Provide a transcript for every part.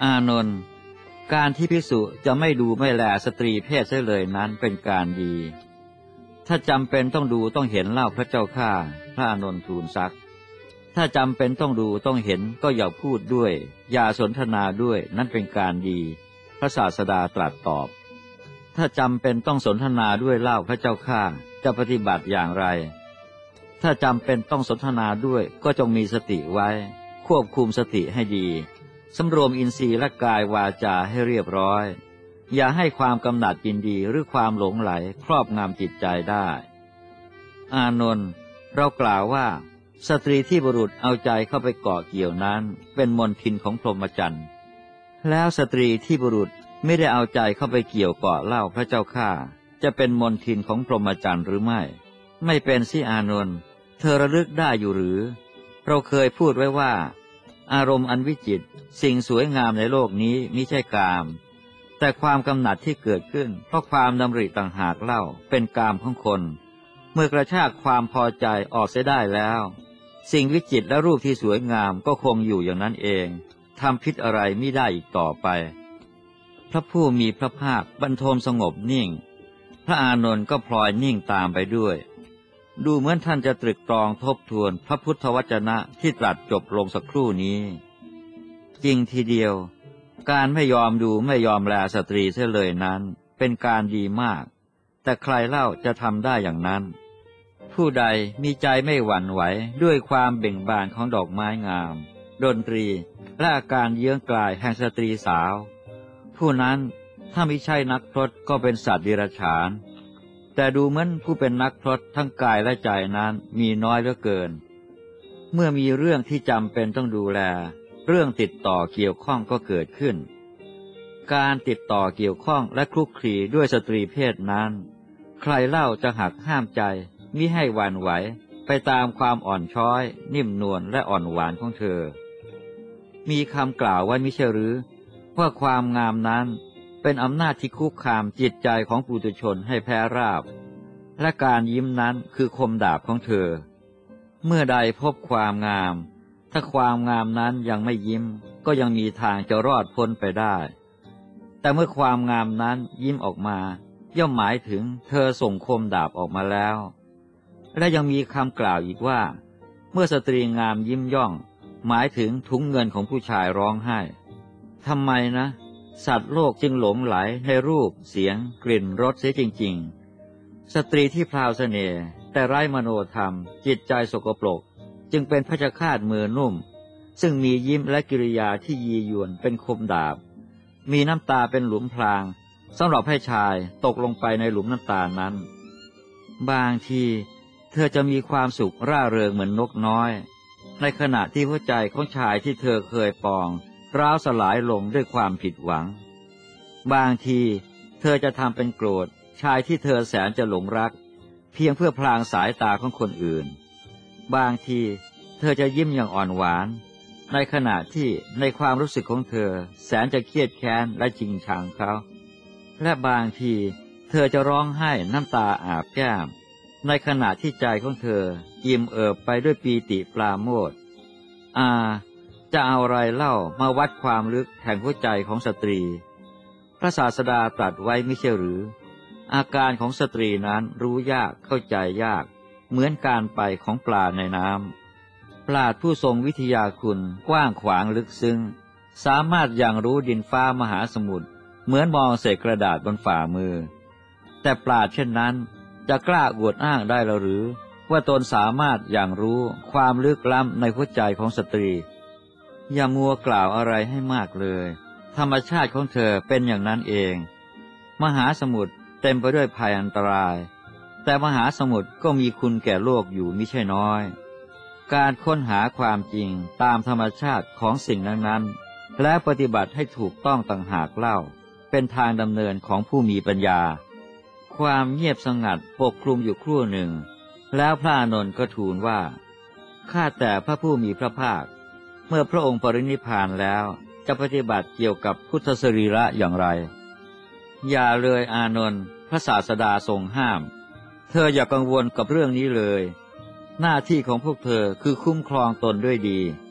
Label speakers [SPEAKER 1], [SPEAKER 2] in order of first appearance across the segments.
[SPEAKER 1] อานนท์การที่ภิกษุจะไม่ดูไม่แลสตรีเพศเสียเลยนั้นเป็นการดีถ้าจำเป็นต้องดูต้องเห็นเล่าพระเจ้าข้าพระอานนท์ทูลซักถ้าจำเป็นต้องดูต้องเห็นก็อย่าพูดด้วยอย่าสนทนาด้วยนั่นเป็นการดีพระศาสดาตรัสตอบถ้าจำเป็นต้องสนทนาด้วยเล่าพระเจ้าข้าจะปฏิบัติอย่างไรถ้าจำเป็นต้องสนทนาด้วยก็จงมีสติไว้ควบคุมสติให้ดีสำรวมอินทรีย์และกายวาจาให้เรียบร้อยอย่าให้ความกำหนัดยินดีหรือความหลงไหลครอบงำจิตใจได้อานนท์เรากล่าวว่าสตรีที่บุรุษเอาใจเข้าไปเกาะเกี่ยวนั้นเป็นมลทินของพรหมจรรย์แล้วสตรีที่บุรุษไม่ได้เอาใจเข้าไปเกี่ยวเกาะเล่าพระเจ้าข้าจะเป็นมลทินของพรหมจรรย์หรือไม่ไม่เป็นสิอานนท์เธอระลึกได้อยู่หรือเราเคยพูดไว้ว่าอารมณ์อันวิจิตรสิ่งสวยงามในโลกนี้มิใช่กามแต่ความกำหนัดที่เกิดขึ้นเพราะความดำริต่างหากเล่าเป็นกามของคนเมื่อกระชากความพอใจออกเสียได้แล้วสิ่งวิจิตรและรูปที่สวยงามก็คงอยู่อย่างนั้นเองทำพิษอะไรไม่ได้อีกต่อไปพระผู้มีพระภาคบรรทมสงบนิ่งพระอานนท์ก็พลอยนิ่งตามไปด้วยดูเหมือนท่านจะตรึกตรองทบทวนพระพุทธวจนะที่ตรัสจบลงสักครู่นี้จริงทีเดียวการไม่ยอมดูไม่ยอมแลสตรีเสียเลยนั้นเป็นการดีมากแต่ใครเล่าจะทำได้อย่างนั้นผู้ใดมีใจไม่หวั่นไหวด้วยความเบ่งบานของดอกไม้งามดนตรีและอาการเยื้องกลายแห่งสตรีสาวผู้นั้นถ้ามิใช่นักพรตก็เป็นสัตว์เดรัจฉานแต่ดูเหมือนผู้เป็นนักพรตทั้งกายและใจนั้นมีน้อยเหลือเกินเมื่อมีเรื่องที่จำเป็นต้องดูแลเรื่องติดต่อเกี่ยวข้องก็เกิดขึ้นการติดต่อเกี่ยวข้องและคลุกคลีด้วยสตรีเพศนั้นใครเล่าจะหักห้ามใจมิให้หวั่นไหวไปตามความอ่อนช้อยนิ่มนวลและอ่อนหวานของเธอมีคำกล่าวไว้มิใช่หรือว่าความงามนั้นเป็นอำนาจที่คุกคามจิตใจของปุถุชนให้แพ้ราบและการยิ้มนั้นคือคมดาบของเธอเมื่อใดพบความงามถ้าความงามนั้นยังไม่ยิ้มก็ยังมีทางจะรอดพ้นไปได้แต่เมื่อความงามนั้นยิ้มออกมาย่อมหมายถึงเธอส่งคมดาบออกมาแล้วและยังมีคำกล่าวอีกว่าเมื่อสตรีงามยิ้มย่องหมายถึงถุงเงินของผู้ชายร้องไห้ทำไมนะสัตว์โลกจึงหลงไหลในรูปเสียงกลิ่นรสเสียจริงๆสตรีที่พราวเสน่ห์แต่ไร้มโนธรรมจิตใจสกปรกจึงเป็นพชฌฆาตมือนุ่มซึ่งมียิ้มและกิริยาที่ยียวนเป็นคมดาบมีน้ำตาเป็นหลุมพรางสำหรับให้ชายตกลงไปในหลุมน้ำตานั้นบางทีเธอจะมีความสุขร่าเริงเหมือนนกน้อยในขณะที่หัวใจของชายที่เธอเคยปองร้าวสลายลงด้วยความผิดหวังบางทีเธอจะทำเป็นโกรธชายที่เธอแสนจะหลงรักเพียงเพื่อพลางสายตาของคนอื่นบางทีเธอจะยิ้มอย่างอ่อนหวานในขณะที่ในความรู้สึกของเธอแสนจะเครียดแค้นและจริงชังเขาและบางทีเธอจะร้องไห้น้ำตาอาบแก้มในขณะที่ใจของเธออิ่มเอิบไปด้วยปีติปราโมทย์จะเอาอะไรเล่ามาวัดความลึกแห่งหัวใจของสตรีพระศาสดาตรัสไว้ไม่ใช่หรืออาการของสตรีนั้นรู้ยากเข้าใจยากเหมือนการไปของปลาในน้ำปราชญ์ผู้ทรงวิทยาคุณกว้างขวางลึกซึ้งสามารถยังรู้ดินฟ้ามหาสมุทรเหมือนมองเศษกระดาษบนฝ่ามือแต่ปราชญ์เช่นนั้นจะกล้าอวดอ้างได้หรือว่าตนสามารถยังรู้ความลึกล้ำในหัวใจของสตรีอย่ามัวกล่าวอะไรให้มากเลยธรรมชาติของเธอเป็นอย่างนั้นเองมหาสมุทรเต็มไปด้วยภัยอันตรายแต่มหาสมุทรก็มีคุณแก่โลกอยู่มิใช่น้อยการค้นหาความจริงตามธรรมชาติของสิ่งนั้นๆและปฏิบัติให้ถูกต้องต่างหากเล่าเป็นทางดำเนินของผู้มีปัญญาความเงียบสงัดปกคลุมอยู่ครู่หนึ่งแล้วพระอานนท์ก็ทูลว่าข้าแต่พระผู้มีพระภาคเมื่อพระองค์ปรินิพพานแล้วจะปฏิบัติเกี่ยวกับพุทธสรีระอย่างไรอย่าเลยอานนท์พระศาสดาทรงห้ามเธออย่ากังวลกับเรื่องนี้เลยหน้าที่ของพวกเธอคือคุ้มครองตนด้วยดี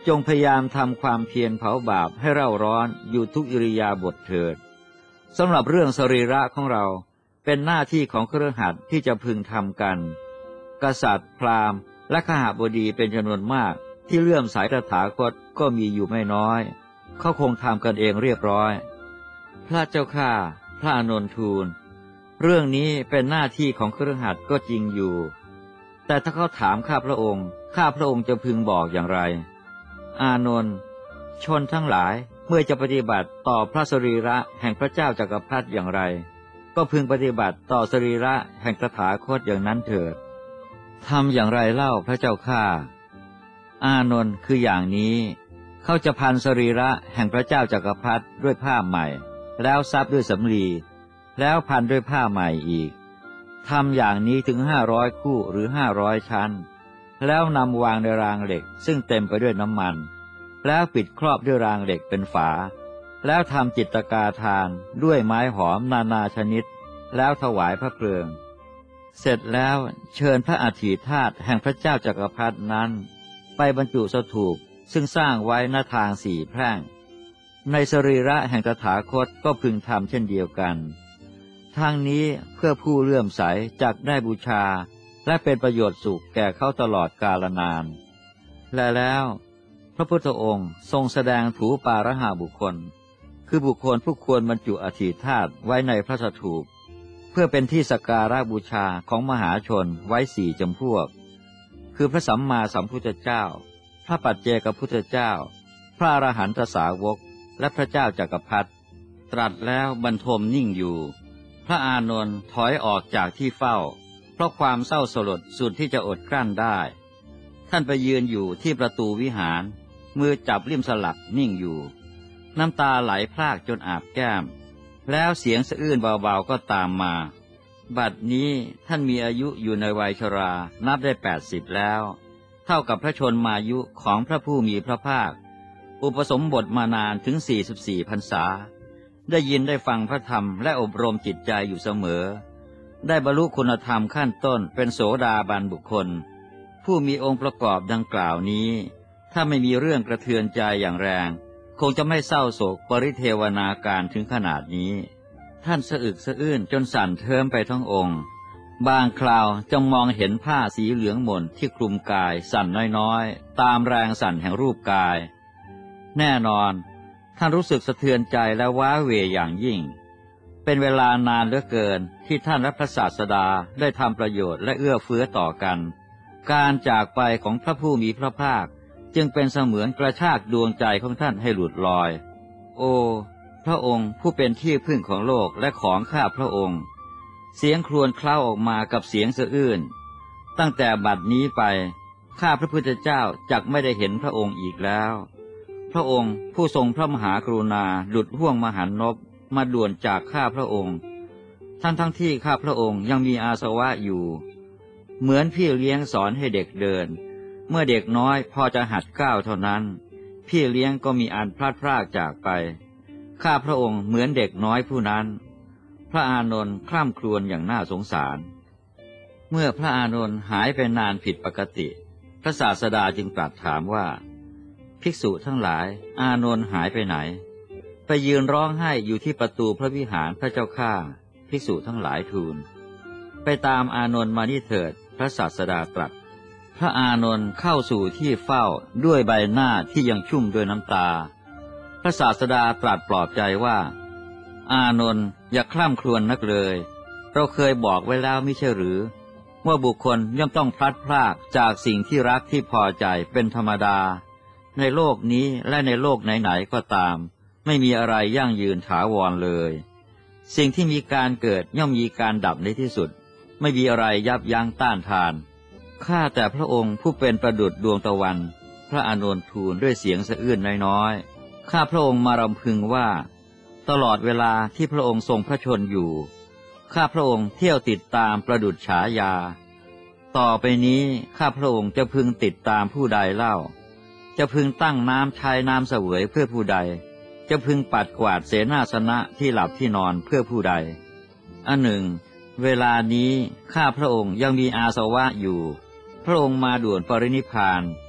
[SPEAKER 1] จงพยายามทำความเพียรเผาบาปให้เร่าร้อนอยู่ทุกอิริยาบถเถิดสำหรับเรื่องสรีระของเราเป็นหน้าที่ของคฤหัสถ์ที่จะพึงทำกันกษัตริย์พราหมณ์และขหบดีเป็นจำนวนมากที่เลื่อมใสตถาคตก็มีอยู่ไม่น้อยเขาคงทำกันเองเรียบร้อยพระเจ้าข้าพระอานนท์ทูลเรื่องนี้เป็นหน้าที่ของคฤหัสถ์ก็จริงอยู่แต่ถ้าเขาถามข้าพระองค์จะพึงบอกอย่างไรอานนท์ชนทั้งหลายเมื่อจะปฏิบัติต่อพระสรีระแห่งพระเจ้าจักรพรรดิอย่างไรก็พึงปฏิบัติต่อสรีระแห่งตถาคตอย่างนั้นเถิดทำอย่างไรเล่าพระเจ้าข้าอานนท์คืออย่างนี้เขาจะพันสรีระแห่งพระเจ้าจักรพรรดิด้วยผ้าใหม่แล้วซับด้วยสำลีแล้วพันด้วยผ้าใหม่อีกทำอย่างนี้ถึง500 คู่หรือ500 ชั้นแล้วนำวางในรางเหล็กซึ่งเต็มไปด้วยน้ำมันแล้วปิดครอบด้วยรางเหล็กเป็นฝาแล้วทำจิตกาทานด้วยไม้หอมนานาชนิดแล้วถวายพระเพลิงเสร็จแล้วเชิญพระอัฐิธาตุแห่งพระเจ้าจักรพรรดินั้นไปบรรจุสถูปซึ่งสร้างไว้หน้าทาง4 แพร่งในสรีระแห่งตถาคตก็พึงทำเช่นเดียวกันทางนี้เพื่อผู้เลื่อมใสจักได้บูชาและเป็นประโยชน์สุขแก่เขาตลอดกาลนานและแล้วพระพุทธองค์ทรงแสดงถูปารหาบุคคลคือบุคคลผู้ควรบรรจุอัฐิธาตุไว้ในพระสถูปเพื่อเป็นที่สักการะบูชาของมหาชนไว้4 จำพวกคือพระสัมมาสัมพุทธเจ้าพระปัจเจกพุทธเจ้าพระอรหันตสาวกและพระเจ้าจักรพรรดิตรัสแล้วบรรทมนิ่งอยู่พระอานนท์ถอยออกจากที่เฝ้าเพราะความเศร้าสลดสุดที่จะอดกลั้นได้ท่านไปยืนอยู่ที่ประตูวิหารมือจับริมสลักนิ่งอยู่น้ำตาไหลพรากจนอาบแก้มแล้วเสียงสะอื้นเบาๆก็ตามมาบัดนี้ท่านมีอายุอยู่ในวัยชรานับได้80แล้วเท่ากับพระชนมายุของพระผู้มีพระภาคอุปสมบทมานานถึง44 พรรษาได้ยินได้ฟังพระธรรมและอบรมจิตใจอยู่เสมอได้บรรลุคุณธรรมขั้นต้นเป็นโสดาบันบุคคลผู้มีองค์ประกอบดังกล่าวนี้ถ้าไม่มีเรื่องกระเทือนใจอย่างแรงคงจะไม่เศร้าโศกปริเทวนาการถึงขนาดนี้ท่านสะอึกสะอื้นจนสั่นเทิมไปทั้งองค์บางคราวจงมองเห็นผ้าสีเหลืองหม่นที่คลุมกายสั่นน้อยๆตามแรงสั่นแห่งรูปกายแน่นอนท่านรู้สึกสะเทือนใจและว้าเหวอย่างยิ่งเป็นเวลานานเหลือเกินที่ท่านและพระศาสดาได้ทำประโยชน์และเอื้อเฟื้อต่อกันการจากไปของพระผู้มีพระภาคจึงเป็นเสมือนกระชากดวงใจของท่านให้หลุดลอยโอ้พระองค์ผู้เป็นที่พึ่งของโลกและของข้าพระองค์เสียงครวญเคล้าออกมากับเสียงสะอื้นตั้งแต่บัดนี้ไปข้าพระพุทธเจ้าจักไม่ได้เห็นพระองค์อีกแล้วพระองค์ผู้ทรงพระมหากรุณาหลุดห่วงมหันนบมาด่วนจากข้าพระองค์ทั้งที่ข้าพระองค์ยังมีอาสวะอยู่เหมือนพี่เลี้ยงสอนให้เด็กเดินเมื่อเด็กน้อยพอจะหัดก้าวเท่านั้นพี่เลี้ยงก็มีอันพลัดพรากจากไปข้าพระองค์เหมือนเด็กน้อยผู้นั้นพระอานนท์คร่ำครวญอย่างน่าสงสารเมื่อพระอานนท์หายไปนานผิดปกติพระศาสดาจึงตรัสถามว่าภิกษุทั้งหลายอานนท์หายไปไหนไปยืนร้องไห้อยู่ที่ประตูพระวิหารพระเจ้าข้าภิกษุทั้งหลายทูลไปตามอานนท์มานี่เถิดพระศาสดาตรัสพระอานนท์เข้าสู่ที่เฝ้าด้วยใบหน้าที่ยังชุ่มด้วยน้ำตาพระศาสดาตรัสปลอบใจว่าอานนท์อย่าคร่ำครวญนักเลยเราเคยบอกไว้แล้วมิใช่หรือว่าบุคคลย่อมต้องพลัดพรากจากสิ่งที่รักที่พอใจเป็นธรรมดาในโลกนี้และในโลกไหนๆก็ตามไม่มีอะไรยั่งยืนถาวรเลยสิ่งที่มีการเกิดย่อมมีการดับในที่สุดไม่มีอะไรยับยั้งต้านทานข้าแต่พระองค์ผู้เป็นประดุจดวงตะวันพระอานนท์ทูลด้วยเสียงสะอื้นน้อยๆข้าพระองค์มารำพึงว่าตลอดเวลาที่พระองค์ทรงพระชนอยู่ข้าพระองค์เที่ยวติดตามประดุจฉายาต่อไปนี้ข้าพระองค์จะพึงติดตามผู้ใดเล่าจะพึงตั้งน้ำใช้น้ำเสวยเพื่อผู้ใดจะพึงปัดกวาดเสนาสนะที่หลับที่นอนเพื่อผู้ใดอันหนึ่งเวลานี้ข้าพระองค์ยังมีอาสวะอยู่พระองค์มาด่วนปรินิพพาน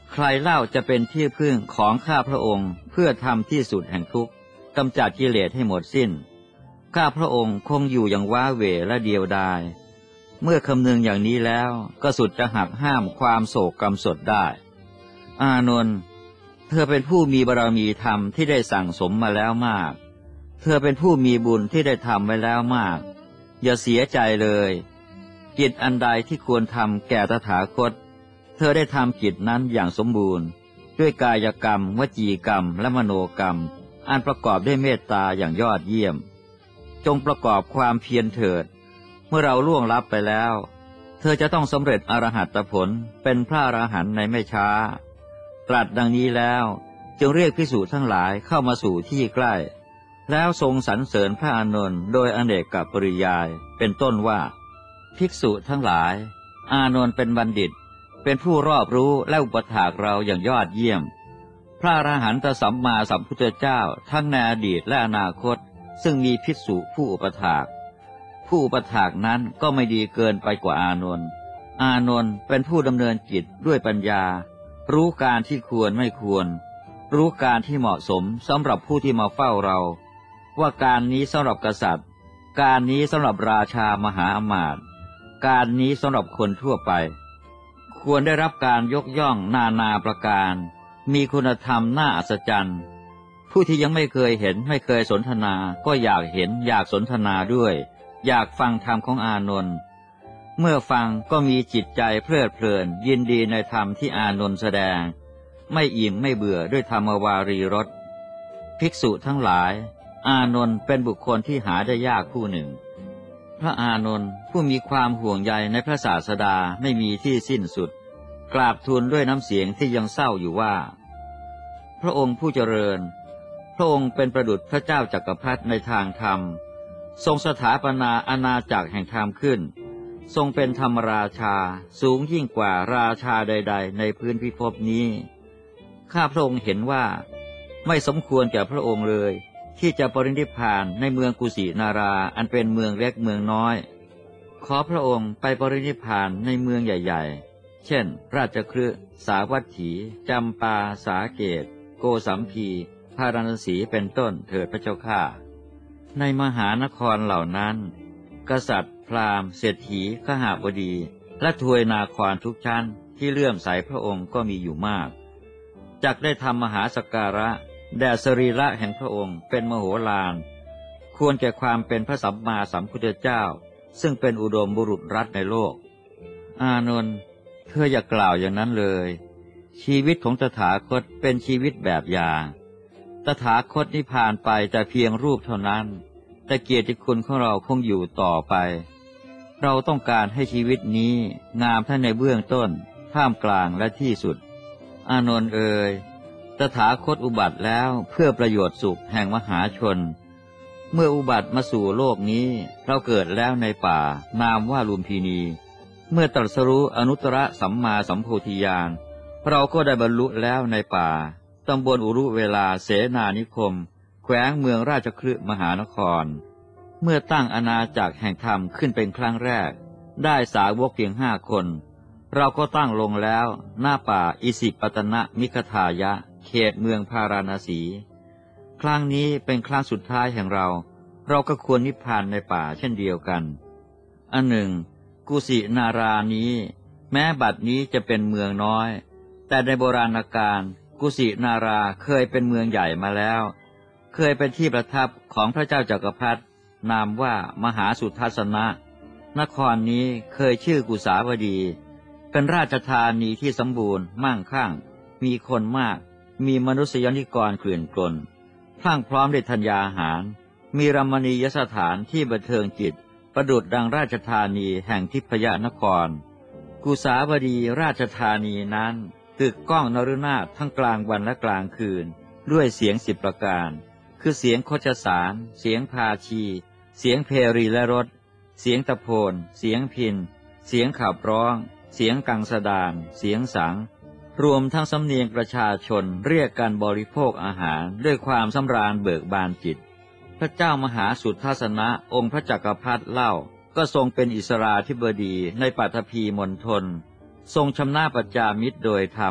[SPEAKER 1] ใครเล่าจะเป็นที่พึ่งของข้าพระองค์เพื่อทำที่สุดแห่งทุกข์กำจัดกิเลสให้หมดสิ้นข้าพระองค์คงอยู่อย่างว้าเหวและเดียวดายเมื่อคำนึงอย่างนี้แล้วก็สุดจะหักห้ามความโศกกำสดได้อานนท์เธอเป็นผู้มีบารมีธรรมที่ได้สั่งสมมาแล้วมากเธอเป็นผู้มีบุญที่ได้ทำไว้แล้วมากอย่าเสียใจเลยกิจอันใดที่ควรทำแก่ตถาคตเธอได้ทำกิจนั้นอย่างสมบูรณ์ด้วยกายกรรมวจีกรรมและมโนกรรมอันประกอบด้วยเมตตาอย่างยอดเยี่ยมจงประกอบความเพียรเถิดเมื่อเราล่วงลับไปแล้วเธอจะต้องสำเร็จอรหัตผลเป็นพระอรหันต์ในไม่ช้าตรัสดังนี้แล้วจึงเรียกภิกษุทั้งหลายเข้ามาสู่ที่ใกล้แล้วทรงสรรเสริญพระอานนท์โดยอเนกปริยายเป็นต้นว่าภิกษุทั้งหลายอานนท์เป็นบัณฑิตเป็นผู้รอบรู้และอุปถากเราอย่างยอดเยี่ยมพระอรหันตสัมมาสัมพุทธเจ้าทั้งในอดีตและอนาคตซึ่งมีภิกษุผู้อุปถากผู้อุปถากนั้นก็ไม่ดีเกินไปกว่าอานนท์อานนท์เป็นผู้ดำเนินกิจด้วยปัญญารู้การที่ควรไม่ควรรู้การที่เหมาะสมสำหรับผู้ที่มาเฝ้าเราว่าการนี้สำหรับกษัตริย์การนี้สำหรับราชามหาอมาตย์การนี้สำหรับคนทั่วไปควรได้รับการยกย่องนาประการมีคุณธรรมน่าอัศจรรย์ผู้ที่ยังไม่เคยเห็นไม่เคยสนทนาก็อยากเห็นอยากสนทนาด้วยอยากฟังธรรมของอานนท์เมื่อฟังก็มีจิตใจเพลิดเพลินยินดีในธรรมที่อานนท์แสดงไม่อิ่มไม่เบื่อด้วยธรรมวารีรสภิกษุทั้งหลายอานนท์เป็นบุคคลที่หาได้ยากผู้หนึ่งพระอานนท์ผู้มีความห่วงใยในพระศาสดาไม่มีที่สิ้นสุดกราบทูลด้วยน้ำเสียงที่ยังเศร้าอยู่ว่าพระองค์ผู้เจริญพระองค์เป็นประดุจพระเจ้าจักรพรรดิในทางธรรมทรงสถาปนาอาณาจักรแห่งธรรมขึ้นทรงเป็นธรรมราชาสูงยิ่งกว่าราชาใดๆในพื้นพิภพนี้ข้าพระองค์เห็นว่าไม่สมควรแก่พระองค์เลยที่จะปรินิพพานในเมืองกุสินาราอันเป็นเมืองเล็กเมืองน้อยขอพระองค์ไปปรินิพพานในเมืองใหญ่ๆเช่นราชคฤห์สาวัตถีจำปาสาเกตโกสัมพีพาราณสีเป็นต้นเถิดพระเจ้าข้าในมหานครเหล่านั้นกษัตริย์พราหมณ์เศรษฐีขหบดีและทวยนาครทุกชั้นที่เลื่อมใสพระองค์ก็มีอยู่มากจักได้ทำมหาสักการะแด่สรีระแห่งพระองค์เป็นมโหฬารควรแก่ความเป็นพระสัมมาสัมพุทธเจ้าซึ่งเป็นอุดมบุรุษรัตน์ในโลกอานนท์เธออย่ากล่าวอย่างนั้นเลยชีวิตของตถาคตเป็นชีวิตแบบอย่างตถาคตนิพพานไปแต่เพียงรูปเท่านั้นแต่เกียรติคุณของเราคงอยู่ต่อไปเราต้องการให้ชีวิตนี้งามทั้งในเบื้องต้นท่ามกลางและที่สุดอานนท์เอ๋ยตถาคตอุบัติแล้วเพื่อประโยชน์สุขแห่งมหาชนเมื่ออุบัติมาสู่โลกนี้เราเกิดแล้วในป่านามว่าลุมพินีเมื่อตรัสรู้อนุตตรสัมมาสัมโพธิญาณเราก็ได้บรรลุแล้วในป่าตำบลอุรุเวลาเสนานิคมแขวงเมืองราชคฤห์มหานครเมื่อตั้งอาณาจักรแห่งธรรมขึ้นเป็นครั้งแรกได้สาวกเพียง5 คนเราก็ตั้งลงแล้วหน้าป่าอิสิปตนะมิคทายะเขตเมืองพาราณสีครั้งนี้เป็นครั้งสุดท้ายแห่งเราก็ควรนิพพานในป่าเช่นเดียวกันอันหนึ่งกุสินารานี้แม้บัดนี้จะเป็นเมืองน้อยแต่ในโบราณกาลกุสินาราเคยเป็นเมืองใหญ่มาแล้วเคยเป็นที่ประทับของพระเจ้าจักรพรรดินามว่ามหาสุทัศนะนครนี้เคยชื่อกุสาวดีเป็นราชธานีที่สมบูรณ์มั่งคั่งมีคนมากมีมนุษยนิกรเกลื่อนกลนพรั่งพร้อมด้วยธัญญาหารมีรมณียสถานที่บันเทิงจิตประดุจดังราชธานีแห่งทิพยนครกุสาวดีราชธานีนั้นตึกก้องนฤนาถทั้งกลางวันและกลางคืนด้วยเสียง10 ประการคือเสียงโคชสารเสียงพาชีเสียงเพรีและรถเสียงตะโพนเสียงพิณเสียงขับร้องเสียงกังสดานเสียงสังรวมทั้งสำเนียงประชาชนเรียกการบริโภคอาหารด้วยความสำราญเบิกบานจิตพระเจ้ามหาสุทัศนะองค์พระจักรพรรดิเล่าก็ทรงเป็นอิสราธิบดีในปัตภีมณฑลทรงชำนาญปัจจามิตรโดยธรรม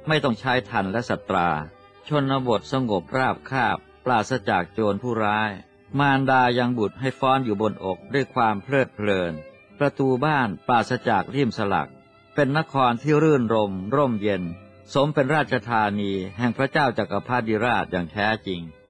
[SPEAKER 1] ไม่ต้องใช้ทัณฑ์และสัตราชนบทสงบราบคาบปราศจากโจรผู้ร้ายมารดายังบุตรให้ฟ้อนอยู่บนอกด้วยความเพลิดเพลินประตูบ้านปราศจากริมสลักเป็นนครที่รื่นรมร่มเย็นสมเป็นราชธานีแห่งพระเจ้าจักรพรรดิราชอย่างแท้จริง